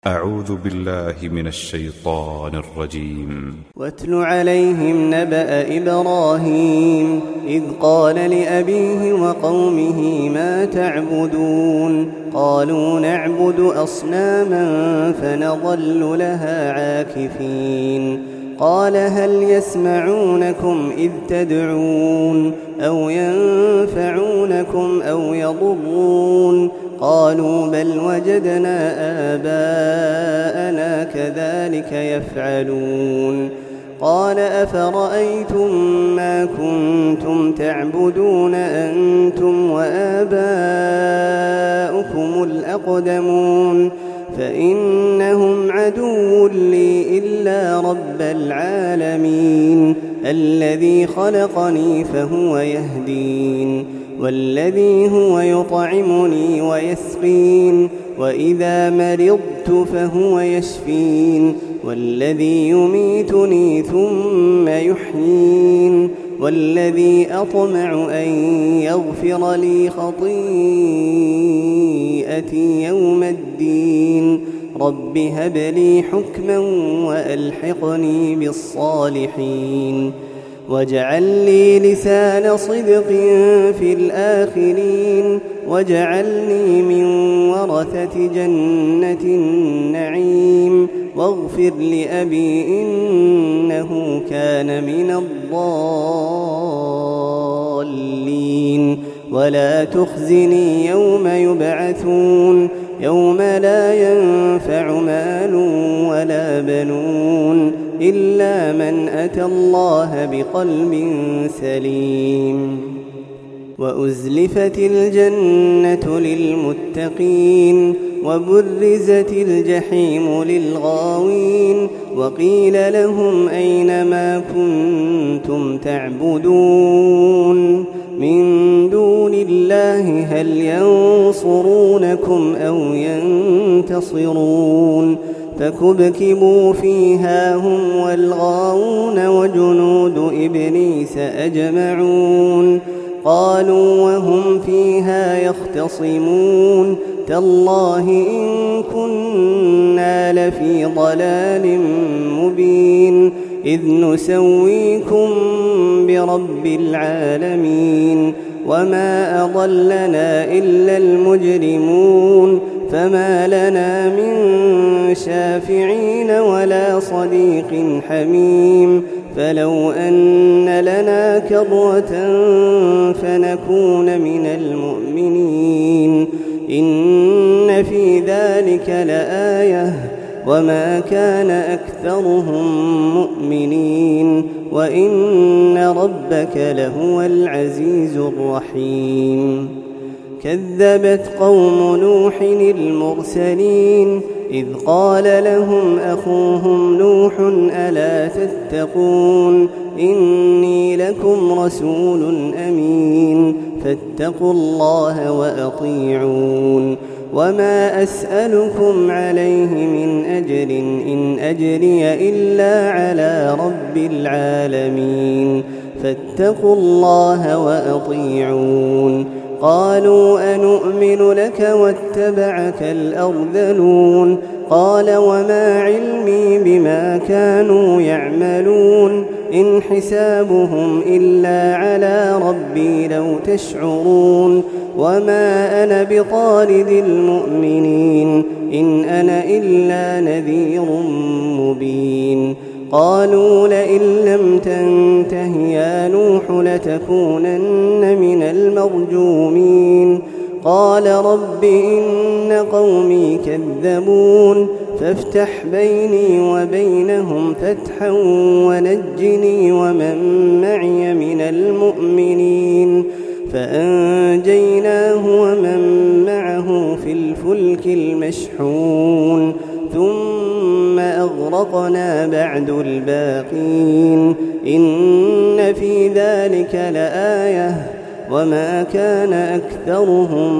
أعوذ بالله من الشيطان الرجيم. واتل عليهم نبأ إبراهيم إذ قال لأبيه وقومه ما تعبدون قالوا نعبد أصناما فنظل لها عاكفين قال هل يسمعونكم إذ تدعون أو ينفعونكم أو يضرون قالوا بل وجدنا آباءنا كذلك يفعلون قال أفرأيتم ما كنتم تعبدون أنتم وآباؤكم الأقدمون فإنهم عدو لي إلا رب العالمين الذي خلقني فهو يهدين والذي هو يطعمني ويسقين وإذا مرضت فهو يشفين والذي يميتني ثم يحيين والذي أطمع أن يغفر لي خطيئتي يوم الدين رب هب لي حكما وألحقني بالصالحين واجعل لي لسان صدق في الآخرين واجعلني من ورثة جنة النعيم واغفر لأبي إنه كان من الضالين ولا تخزني يوم يبعثون يوم لا ينفع مال ولا بنون إلا من أتى الله بقلب سليم وأزلفت الجنة للمتقين وبرزت الجحيم للغاوين وقيل لهم أين ما كنتم تعبدون من دون الله هل ينصرونكم أو ينتصرون فكبكبوا فيها هم والغاوون وجنود إبليس أجمعون قالوا وهم فيها يختصمون تالله إن كنا لفي ضلال مبين إذ نسويكم برب العالمين وما أضلنا إلا المجرمون فما لنا من شافعين ولا صديق حميم فلو أن لنا كرة فنكون من المؤمنين إن في ذلك لآية وما كان أكثرهم مؤمنين وإن ربك لهو العزيز الرحيم كذبت قوم نوح المرسلين إذ قال لهم أخوهم نوح ألا تتقون إني لكم رسول أمين فاتقوا الله وأطيعون وما أسألكم عليه من أجر إن أجري إلا على رب العالمين فاتقوا الله وأطيعون قالوا أنؤمن لك واتبعك الأرذلون قال وما علمي بما كانوا يعملون إن حسابهم إلا على ربي لو تشعرون وما أنا بطارد المؤمنين إن أنا إلا نذير مبين قالوا لئن لم تنته يا نوح لتكونن من المرجومين قال رب إن قومي كذبون فافتح بيني وبينهم فتحا ونجني ومن معي من المؤمنين فأنجيناه ومن معه في الفلك المشحون ثم أغرقنا بعد الباقين إن في ذلك لآية وما كان أكثرهم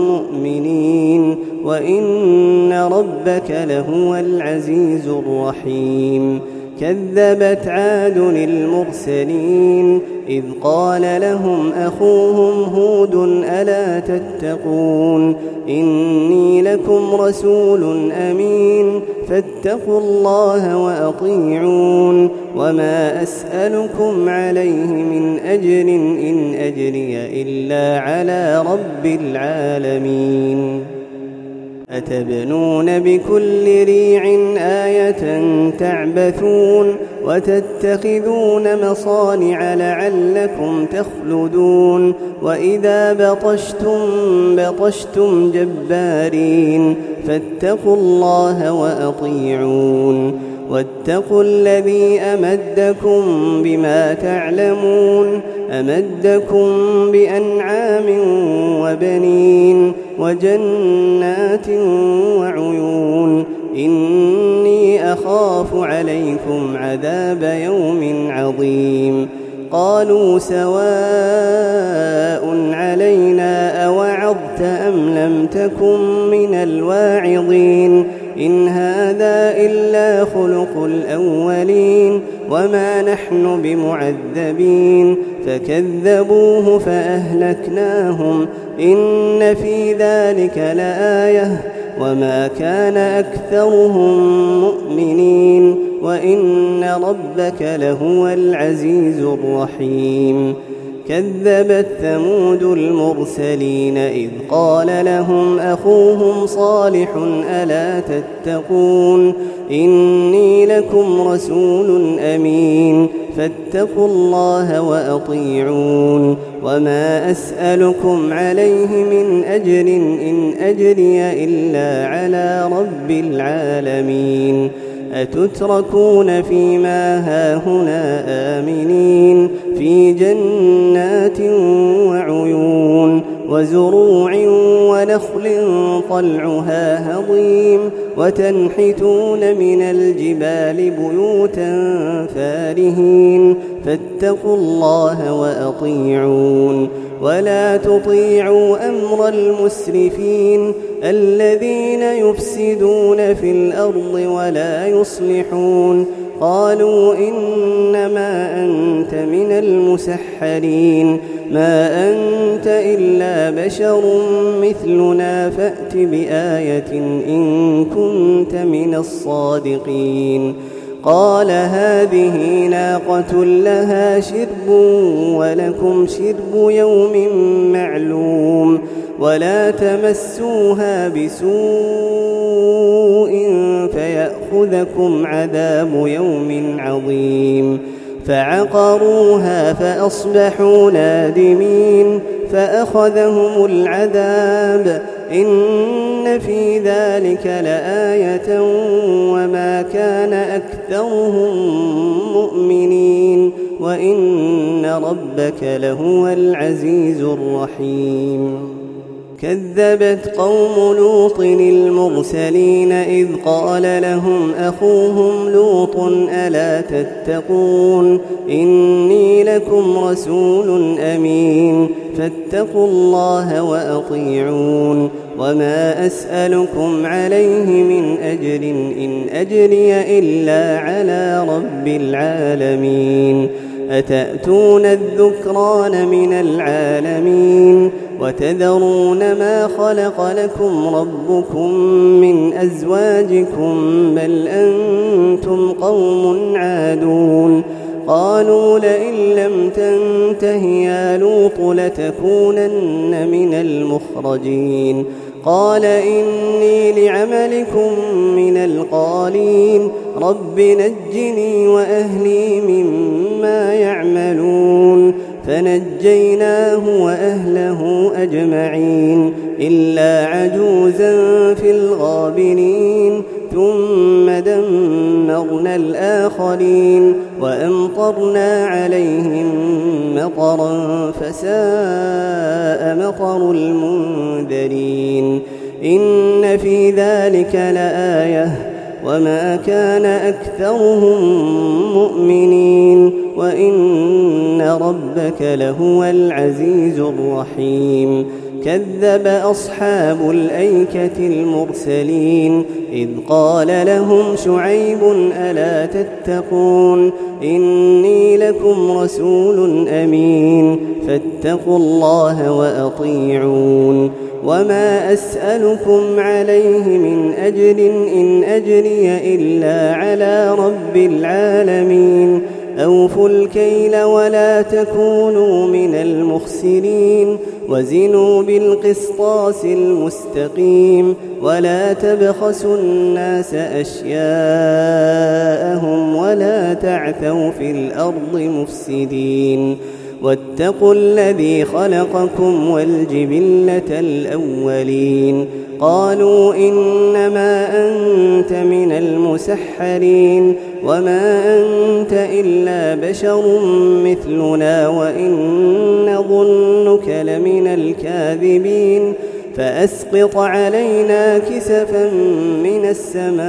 مؤمنين وإن ربك لهو العزيز الرحيم كذبت عاد المرسلين إذ قال لهم أخوهم هود ألا تتقون إني لكم رسول أمين فاتقوا الله وأطيعون وما أسألكم عليه من أجر إن أجري إلا على رب العالمين أتبنون بكل ريع آية تعبثون وتتخذون مصانع لعلكم تخلدون وإذا بطشتم جبارين فاتقوا الله وأطيعون واتقوا الذي أمدكم بما تعلمون أمدكم بأنعام وبنين وجنات وعيون إني أخاف عليكم عذاب يوم عظيم قالوا سواء علينا أوعظت أم لم تكن من الواعظين إن هذا إلا خلق الأولين وما نحن بمعذبين فكذبوه فأهلكناهم إن في ذلك لآية وما كان أكثرهم مؤمنين وإن ربك لهو العزيز الرحيم كذبت ثمود المرسلين إذ قال لهم أخوهم صالح ألا تتقون إني لكم رسول أمين فاتقوا الله وأطيعون وما أسألكم عليه من أجر إن أجري إلا على رب العالمين أتتركون فيما هاهنا آمنين في جنات وعيون وزروع ونخل طلعها هضيم وتنحتون من الجبال بيوتا فارهين فاتقوا الله وأطيعون ولا تطيعوا أمر المسرفين الذين يفسدون في الأرض ولا يصلحون قالوا إنما أنت من المسحرين ما أنت إلا بشر مثلنا فأت بآية إن كنت من الصادقين قال هذه ناقة لها شرب ولكم شرب يوم معلوم ولا تمسوها بسوء فيأخذكم عذاب يوم عظيم فعقروها فأصبحوا نادمين فأخذهم العذاب إن في ذلك لآية وما كان أكثرهم مؤمنين وإن ربك لهو العزيز الرحيم كذبت قوم لوط المرسلين إذ قال لهم أخوهم لوط ألا تتقون إني لكم رسول أمين فاتقوا الله وأطيعون وما أسألكم عليه من أجر إن أجري إلا على رب العالمين أتأتون الذكران من العالمين وتذرون ما خلق لكم ربكم من أزواجكم بل أنتم قوم عادون قالوا لئن لم تنته يا لوط لتكونن من المخرجين قال إني لعملكم من القالين رب نجني وأهلي مما يعملون فنجيناه وأهله أجمعين إلا عجوزا في الغابرين ثم دمرنا الآخرين وأمطرنا عليهم مطرا فساء مطر المنذرين إن في ذلك لآية وما كان أكثرهم مؤمنين وإن ربك لهو العزيز الرحيم كذب أصحاب الأيكة المرسلين إذ قال لهم شعيب ألا تتقون إني لكم رسول أمين فاتقوا الله وأطيعون وما أسألكم عليه من أجر إن أجري إلا على رب العالمين أوفوا الكيل ولا تكونوا من المخسرين وزنوا بالقسطاس المستقيم ولا تبخسوا الناس أشياءهم ولا تعثوا في الأرض مفسدين واتقوا الذي خلقكم والجبلة الأولين قالوا إنما أنت من المسحرين وما أنت إلا بشر مثلنا وإن نظنك لمن الكاذبين فأسقط علينا كسفا من السماء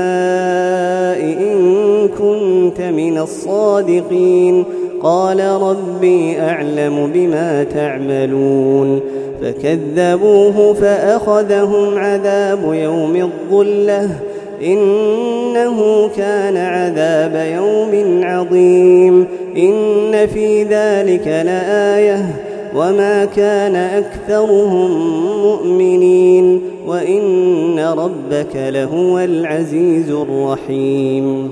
إن كنت من الصادقين قال ربي أعلم بما تعملون فكذبوه فأخذهم عذاب يوم الظلة إنه كان عذاب يوم عظيم إن في ذلك لآية وما كان أكثرهم مؤمنين وإن ربك لهو العزيز الرحيم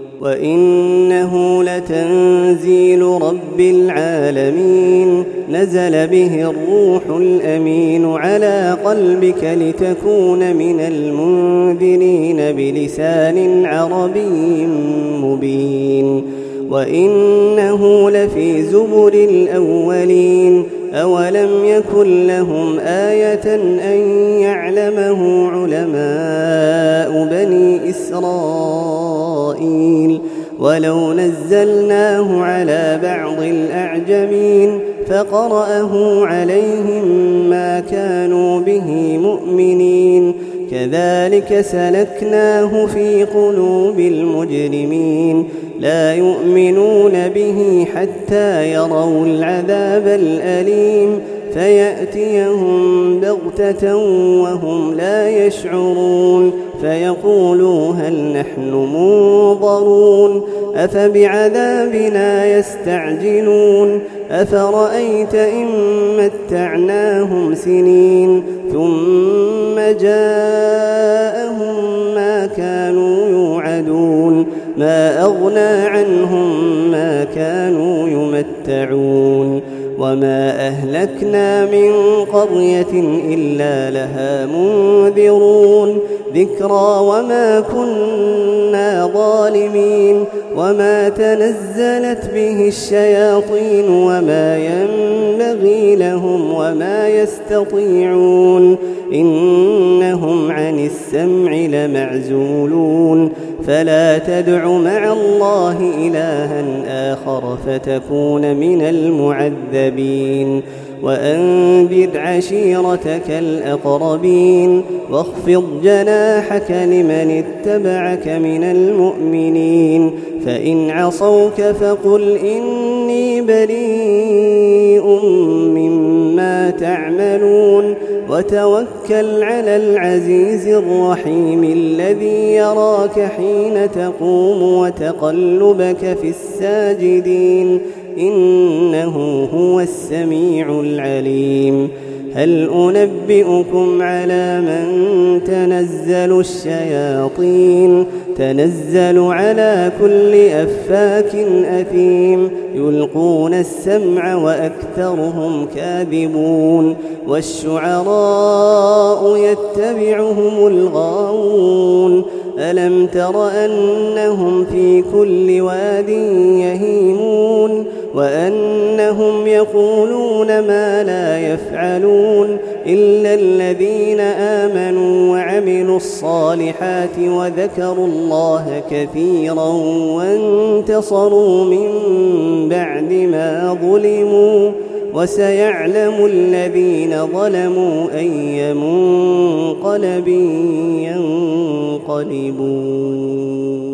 وإنه لتنزيل رب العالمين نزل به الروح الأمين على قلبك لتكون من المنذرين بلسان عربي مبين وإنه لفي زبر الأولين أولم يكن لهم آية أن يعلمه علماء بني إسرائيل ولو نزلناه على بعض الأعجمين فقرأه عليهم ما كانوا به مؤمنين كذلك سلكناه في قلوب المجرمين لا يؤمنون به حتى يروا العذاب الأليم فيأتيهم بغتة وهم لا يشعرون فيقولوا هل نحن منظرون أفبعذابنا يستعجلون أفرأيت إن متعناهم سنين ثم جاءهم ما كانوا يوعدون ما أغنى عنهم ما كانوا يمتعون وما أهلكنا من قرية إلا لها منذرون ذكرى وما كنا ظالمين وما تنزلت به الشياطين وما ينبغي لهم وما يستطيعون إنهم عن السمع لمعزولون فلا تدع مع الله إلها آخر فتكون من المعذبين وأنذر عشيرتك الأقربين واخفض جناحك لمن اتبعك من المؤمنين فإن عصوك فقل إني بريء مما تعملون وتوكل على العزيز الرحيم الذي يراك حين تقوم وتقلبك في الساجدين إنه هو السميع العليم هل أنبئكم على من تنزل الشياطين تنزل على كل أفاك أثيم يلقون السمع وأكثرهم كاذبون والشعراء يتبعهم الغاوون ألم تر أنهم في كل واد يهيمون وأنهم يقولون ما لا يفعلون إلا الذين آمنوا وعملوا الصالحات وذكروا الله كثيرا وانتصروا من بعد ما ظلموا وسيعلم الذين ظلموا أي منقلب ينقلبون